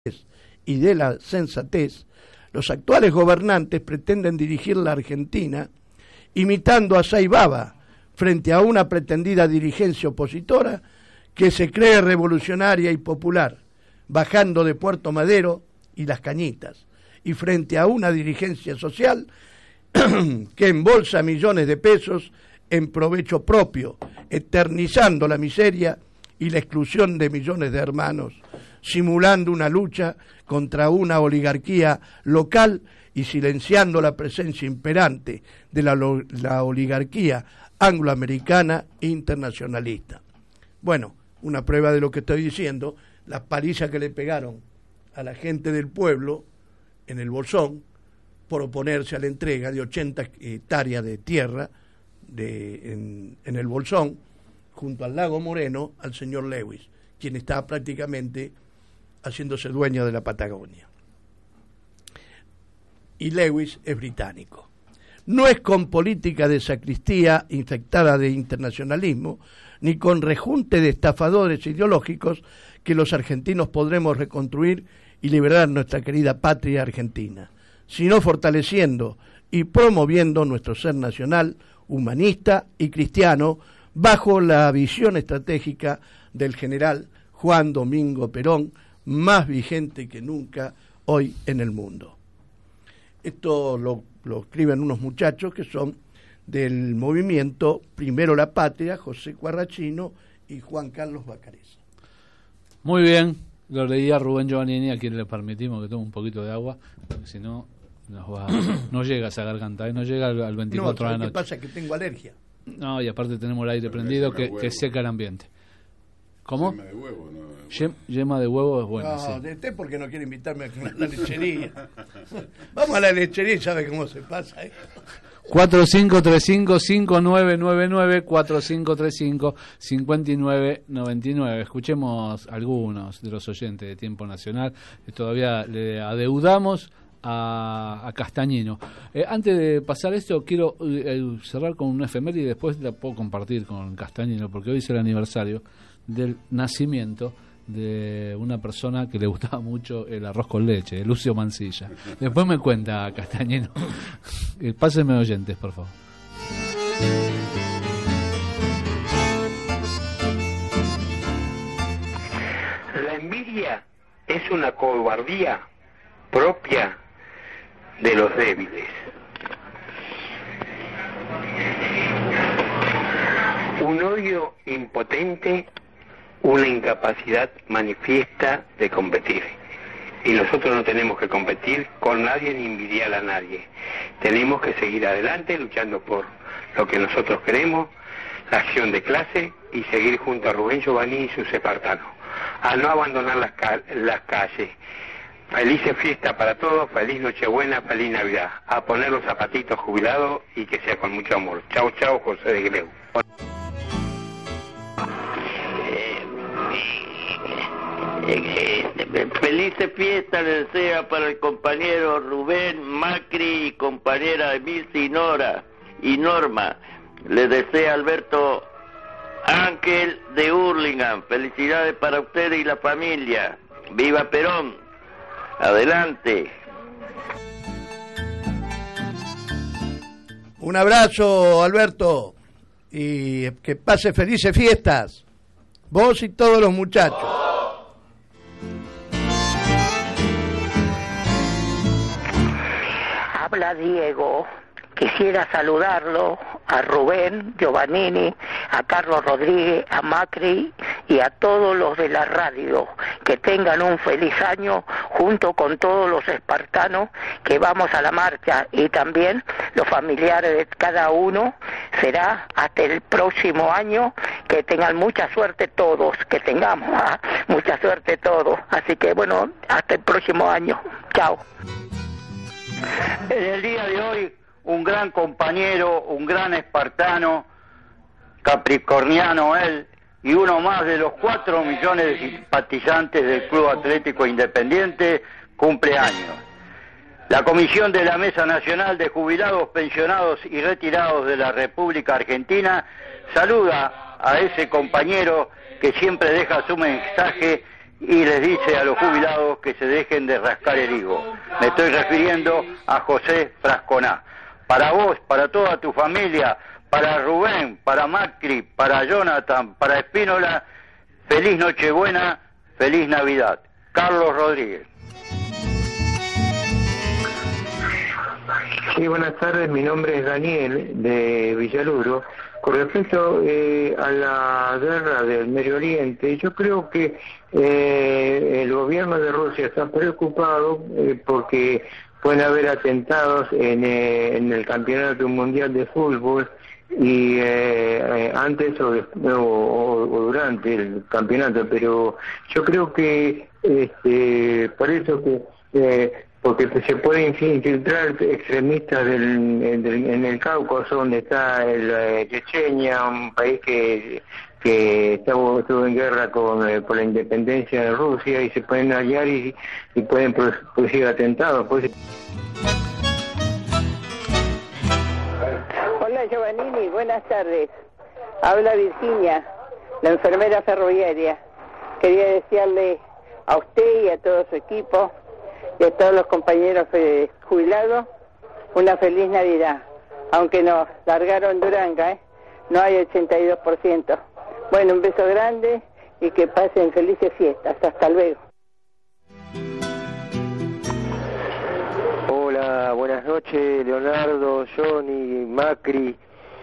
y de la sensatez, los actuales gobernantes pretenden dirigir la Argentina imitando a Saibaba frente a una pretendida dirigencia opositora que se cree revolucionaria y popular, bajando de Puerto Madero y Las Cañitas, y frente a una dirigencia social que embolsa millones de pesos en provecho propio, eternizando la miseria y la exclusión de millones de hermanos, simulando una lucha contra una oligarquía local y silenciando la presencia imperante de la oligarquía angloamericana e internacionalista. Bueno, una prueba de lo que estoy diciendo, las palizas que le pegaron a la gente del pueblo en el Bolsón por oponerse a la entrega de 80 hectáreas de tierra en el Bolsón, junto al lago Moreno, al señor Lewis, quien está prácticamente haciéndose dueño de la Patagonia. Y Lewis es británico. No es con política de sacristía infectada de internacionalismo, ni con rejunte de estafadores ideológicos que los argentinos podremos reconstruir y liberar nuestra querida patria argentina, sino fortaleciendo y promoviendo nuestro ser nacional, humanista y cristiano, bajo la visión estratégica del general Juan Domingo Perón, más vigente que nunca hoy en el mundo. Esto lo escriben unos muchachos que son del movimiento Primero la Patria, José Cuarrachino y Juan Carlos Bacareza. Muy bien, lo leía Rubén Giovannini, a quien le permitimos que tome un poquito de agua, porque si no no llega a esa garganta, no llega al 24 de la noche. ¿Qué pasa? Que tengo alergia. No, y aparte tenemos el aire prendido que seca el ambiente. ¿Cómo? Yema de huevo, ¿no? Yema de huevo es bueno, No, sí. de té porque no quiere invitarme a la lechería. Vamos a la lechería y sabe cómo se pasa, 4535-5999, 4535-5999. Escuchemos algunos de los oyentes de Tiempo Nacional, que todavía le adeudamos a Castañino. Antes de pasar esto, quiero cerrar con una efeméride y después la puedo compartir con Castañino, porque hoy es el aniversario del nacimiento de una persona que le gustaba mucho el arroz con leche, Lucio Mansilla. Después me cuenta Castañino. Pásenme oyentes, por favor. La envidia es una cobardía propia de los débiles. Un odio impotente, una incapacidad manifiesta de competir. Y nosotros no tenemos que competir con nadie ni envidiar a nadie. Tenemos que seguir adelante luchando por lo que nosotros queremos, la acción de clase, y seguir junto a Rubén Giovannini y sus espartanos. A no abandonar las calles. Felices fiestas para todos, feliz Nochebuena, feliz Navidad. A poner los zapatitos jubilados y que sea con mucho amor. Chau, chau, José de Greu. Felices fiestas le desea para el compañero Rubén Macri y compañera Emilce y Norma. Le desea Alberto Ángel de Hurlingham. Felicidades para usted y la familia. ¡Viva Perón! Adelante. Un abrazo, Alberto, y que pase felices fiestas, vos y todos los muchachos. Habla Diego. Quisiera saludarlo a Rubén Giovannini, a Carlos Rodríguez, a Macri y a todos los de la radio. Que tengan un feliz año junto con todos los espartanos que vamos a la marcha, y también los familiares de cada uno. Será hasta el próximo año. Que tengan mucha suerte todos, que tengamos mucha suerte todos. Así que bueno, hasta el próximo año. Chao. En el día de hoy, un gran compañero, un gran espartano, capricorniano él, y uno más de los 4 millones de simpatizantes del Club Atlético Independiente, cumple años. La Comisión de la Mesa Nacional de Jubilados, Pensionados y Retirados de la República Argentina saluda a ese compañero que siempre deja su mensaje y les dice a los jubilados que se dejen de rascar el higo. Me estoy refiriendo a José Frasconá. Para vos, para toda tu familia, para Rubén, para Macri, para Jonathan, para Espínola, feliz Nochebuena, feliz Navidad. Carlos Rodríguez. Sí, buenas tardes, mi nombre es Daniel de Villaluro. Con respecto a la guerra del Medio Oriente, yo creo que el gobierno de Rusia está preocupado porque pueden haber atentados en el Campeonato Mundial de Fútbol y antes o durante el campeonato, pero yo creo que por eso que porque se pueden infiltrar extremistas en el Cáucaso, donde está Chechenia, un país que estuvo en guerra por la independencia de Rusia, y se pueden hallar y pueden producir atentados. Hola Giovannini, buenas tardes. Habla Virginia, la enfermera ferroviaria. Quería desearle a usted y a todo su equipo y a todos los compañeros jubilados una feliz Navidad. Aunque nos largaron Duranga, no hay 82%. Bueno, un beso grande y que pasen felices fiestas. Hasta luego. Hola, buenas noches, Leonardo, Johnny, Macri,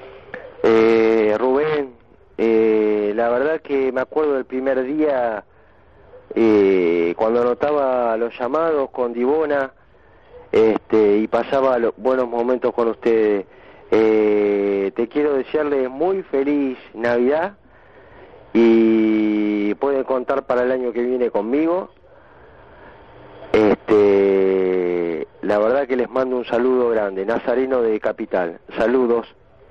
Rubén. La verdad que me acuerdo del primer día cuando anotaba los llamados con Divona y pasaba buenos momentos con ustedes. Te quiero desearles muy feliz Navidad y pueden contar para el año que viene conmigo. La verdad que les mando un saludo grande. Nazareno de Capital. Saludos.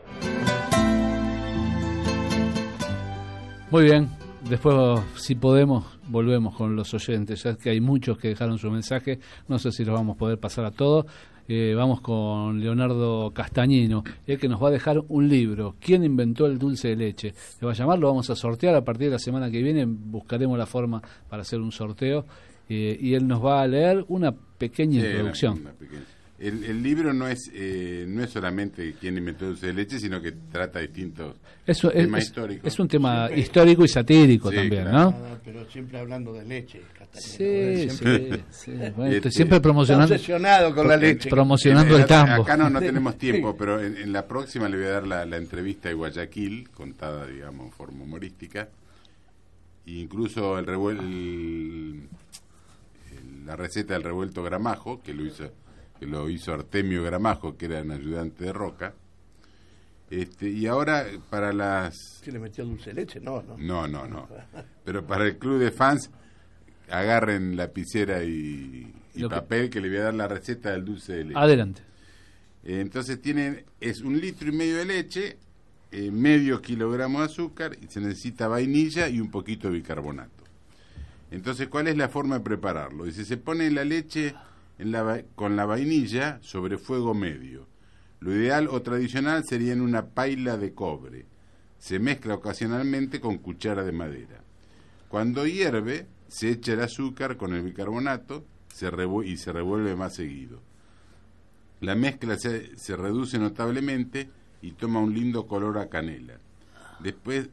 Muy bien. Después, si podemos, volvemos con los oyentes, ya que hay muchos que dejaron su mensaje. No sé si los vamos a poder pasar a todos. Vamos con Leonardo Castañino, que nos va a dejar un libro, ¿Quién inventó el dulce de leche? Le va a llamar, lo vamos a sortear a partir de la semana que viene. Buscaremos la forma para hacer un sorteo. Y él nos va a leer una pequeña introducción. El libro no es solamente quién inventó el dulce de leche, sino que trata distintos temas históricos. Es un tema histórico y satírico también, claro. ¿no? Pero siempre hablando de leche. Sí. Bueno, estoy siempre promocionando. Obsesionado con la leche. Promocionando el tambo. Acá no tenemos tiempo, pero en la próxima le voy a dar la entrevista de Guayaquil, contada, digamos, en forma humorística. E incluso la receta del revuelto Gramajo, que lo hizo Artemio Gramajo, que era un ayudante de Roca. Y ahora para las... ¿Que le metió dulce de leche? No. No. Pero para el club de fans, agarren lapicera y papel, que le voy a dar la receta del dulce de leche. Adelante. Entonces es 1,5 litros de leche, medio kilogramo de azúcar, y se necesita vainilla y un poquito de bicarbonato. Entonces, ¿cuál es la forma de prepararlo? Dice, se pone la leche con la vainilla sobre fuego medio. Lo ideal o tradicional sería en una paila de cobre. Se mezcla ocasionalmente con cuchara de madera. Cuando hierve, se echa el azúcar con el bicarbonato y se revuelve más seguido. La mezcla se reduce notablemente y toma un lindo color a canela. Después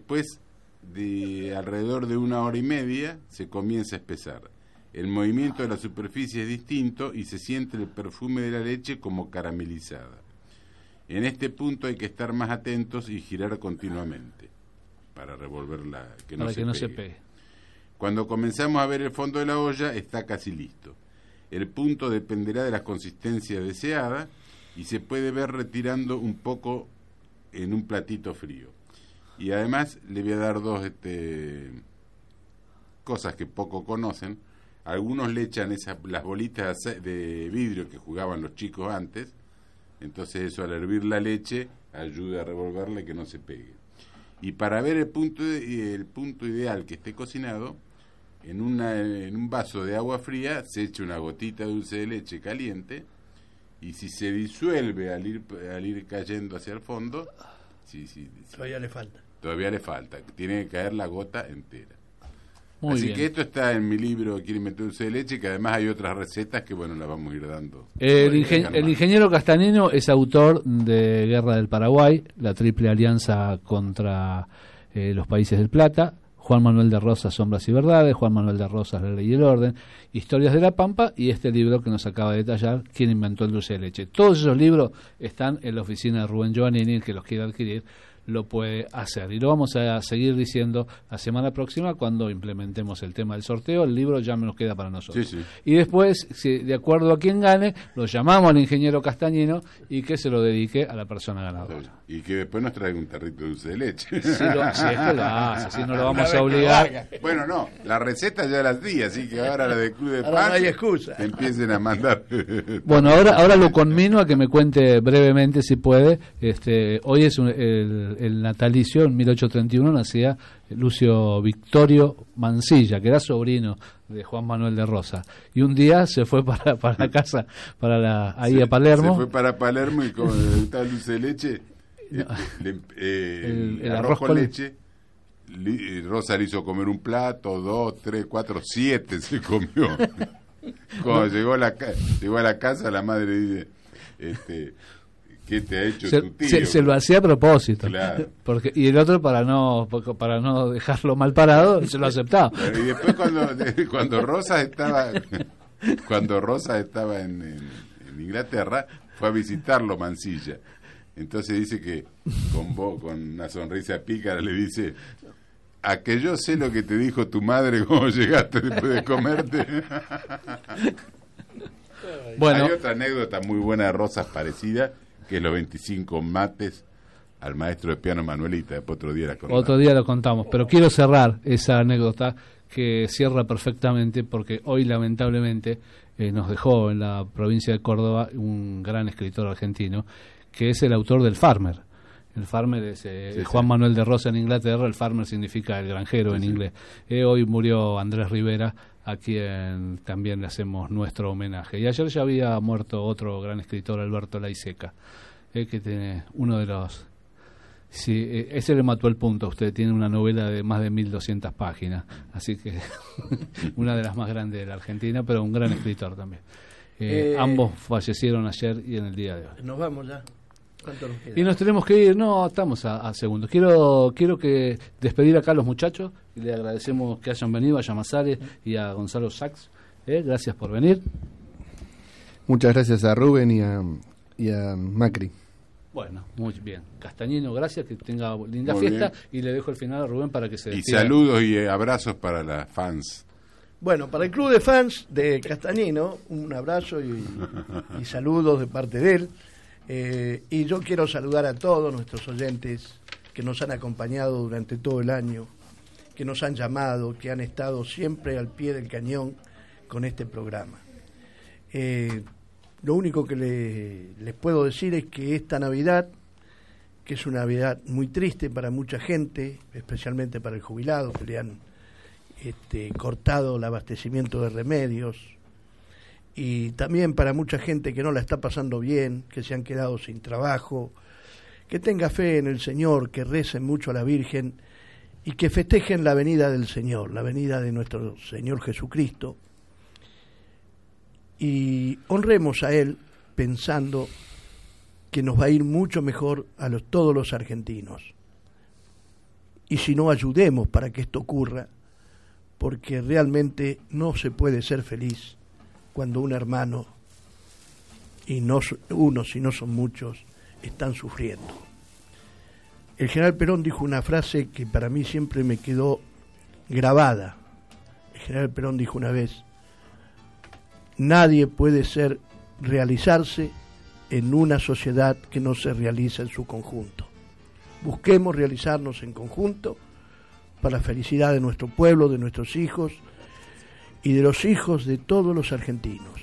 de alrededor de 1 hora y media se comienza a espesar. El movimiento de la superficie es distinto y se siente el perfume de la leche como caramelizada. En este punto hay que estar más atentos y girar continuamente para revolverla, que no se pegue. Cuando comenzamos a ver el fondo de la olla está casi listo. El punto dependerá de la consistencia deseada y se puede ver retirando un poco en un platito frío. Y además le voy a dar dos cosas que poco conocen. Algunos le echan las bolitas de vidrio que jugaban los chicos antes, entonces eso al hervir la leche ayuda a revolverla y que no se pegue. Y para ver el punto ideal que esté cocinado, en un vaso de agua fría se echa una gotita de dulce de leche caliente, y si se disuelve al ir cayendo hacia el fondo, todavía le falta. Tiene que caer la gota entera. Muy Así bien. que esto está en mi libro Quiero inventar dulce de leche, que además hay otras recetas que, bueno, las vamos a ir dando. El ingeniero Castañino es autor de Guerra del Paraguay, la triple alianza contra los países del Plata, Juan Manuel de Rosas, Sombras y Verdades, Juan Manuel de Rosas, La Ley y el Orden, Historias de la Pampa, y este libro que nos acaba de detallar, ¿Quién inventó el dulce de leche? Todos esos libros están en la oficina de Rubén Giovannini. El que los quiera adquirir lo puede hacer, y lo vamos a seguir diciendo la semana próxima cuando implementemos el tema del sorteo. El libro ya nos queda para nosotros, Sí, sí. y después, si, de acuerdo a quien gane, lo llamamos al ingeniero Castañino y que se lo dedique a la persona ganadora. Y que después nos traiga un tarrito de dulce de leche. Si es que lo hace, si no lo vamos a obligar. Bueno, no, la receta ya las di, así que ahora la de Club de Ahora no Fans hay excusa. empiecen a mandar. Bueno, ahora lo conmino a que me cuente brevemente, si puede. Hoy es el natalicio, en 1831 nacía Lucio Victorio Mansilla, que era sobrino de Juan Manuel de Rosas, y un día se fue para la casa, ahí a Palermo. Se fue para Palermo, y como le gustaba el dulce de leche, el arroz con leche, Rosa le hizo comer un plato, 2, 3, 4, 7 se comió. Cuando llegó a la casa, la madre dice, ¿qué te ha hecho tu tío? Se lo hacía a propósito, claro. Y el otro, para no dejarlo mal parado, se lo aceptaba. Pero, y después cuando Rosa estaba en Inglaterra, fue a visitarlo Mansilla. Entonces dice que con una sonrisa pícara le dice: a que yo sé lo que te dijo tu madre cuando llegaste después de comerte. Bueno, hay otra anécdota muy buena de Rosas parecida, que es los 25 mates al maestro de piano Manuelita. Después otro día lo contamos, pero quiero cerrar esa anécdota, que cierra perfectamente, porque hoy lamentablemente nos dejó en la provincia de Córdoba un gran escritor argentino, que es el autor del Farmer. El Farmer es Juan Manuel de Rosas en Inglaterra. El Farmer significa el granjero en inglés. Hoy murió Andrés Rivera, a quien también le hacemos nuestro homenaje. Y ayer ya había muerto otro gran escritor, Alberto Laiseca, que tiene uno de los... Sí, ese le mató el punto. Usted tiene una novela de más de 1200 páginas, así que una de las más grandes de la Argentina, pero un gran escritor también. Ambos fallecieron ayer y en el día de hoy. Nos vamos ya. ¿Cuánto nos queda? Y nos tenemos que ir. No, estamos a segundos. Quiero que despedir acá a los muchachos, y le agradecemos que hayan venido, a Llamazares y a Gonzalo Sachs. Gracias por venir. Muchas gracias a Rubén y a Macri. Bueno, muy bien. Castañino, gracias, que tenga linda muy fiesta bien. Y le dejo el final a Rubén para que se Y despida. saludos y abrazos para las fans. Bueno, para el club de fans de Castañino, un abrazo y saludos de parte de él. Y yo quiero saludar a todos nuestros oyentes que nos han acompañado durante todo el año, que nos han llamado, que han estado siempre al pie del cañón con este programa. Lo único que les puedo decir es que esta Navidad, que es una Navidad muy triste para mucha gente, especialmente para el jubilado, que le han cortado el abastecimiento de remedios, y también para mucha gente que no la está pasando bien, que se han quedado sin trabajo, que tenga fe en el Señor, que recen mucho a la Virgen y que festejen la venida del Señor, la venida de nuestro Señor Jesucristo, y honremos a Él pensando que nos va a ir mucho mejor a todos los argentinos. Y si no, ayudemos para que esto ocurra, porque realmente no se puede ser feliz cuando un hermano, y no uno, si no son muchos, están sufriendo. El general Perón dijo una frase que para mí siempre me quedó grabada. El general Perón dijo una vez: nadie puede realizarse en una sociedad que no se realiza en su conjunto. Busquemos realizarnos en conjunto para la felicidad de nuestro pueblo, de nuestros hijos y de los hijos de todos los argentinos.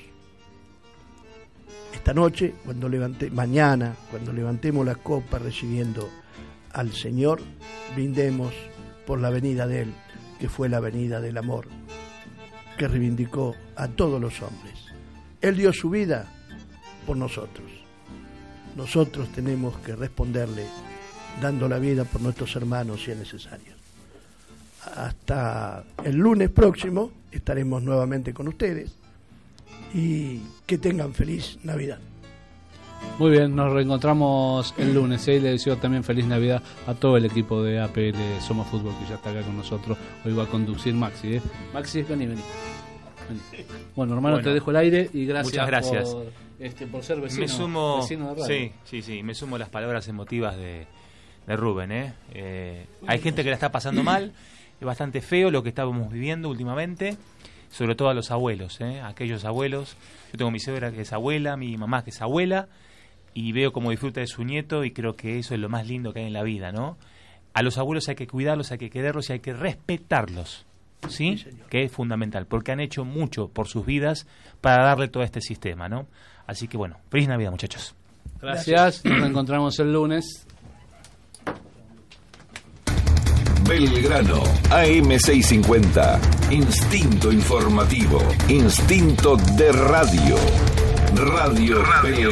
Esta noche, mañana, cuando levantemos la copa recibiendo al Señor, brindemos por la venida de Él, que fue la venida del amor, que reivindicó a todos los hombres. Él dio su vida por nosotros. Nosotros tenemos que responderle dando la vida por nuestros hermanos si es necesario. hasta el lunes próximo estaremos nuevamente con ustedes y que tengan feliz Navidad. Muy bien, nos reencontramos el lunes. Le deseo también feliz Navidad a todo el equipo de APL Somos Fútbol que ya está acá con nosotros. Hoy va a conducir Maxi. Maxi, vení. Bueno, hermano, te dejo el aire y gracias. Muchas gracias. Por ser vecino, vecino de radio. Sí, me sumo a las palabras emotivas de Rubén. Hay gente que la está pasando mal, es bastante feo lo que estábamos viviendo últimamente, sobre todo a los abuelos, aquellos abuelos. Yo tengo mi suegra que es abuela, mi mamá que es abuela, y veo cómo disfruta de su nieto, y creo que eso es lo más lindo que hay en la vida, ¿no? A los abuelos hay que cuidarlos, hay que quererlos y hay que respetarlos, ¿sí? Que es fundamental, porque han hecho mucho por sus vidas para darle todo este sistema, ¿no? Así que bueno, feliz Navidad, muchachos. Gracias. Nos reencontramos el lunes. Belgrano, AM650, Instinto informativo, Instinto de radio. Radio.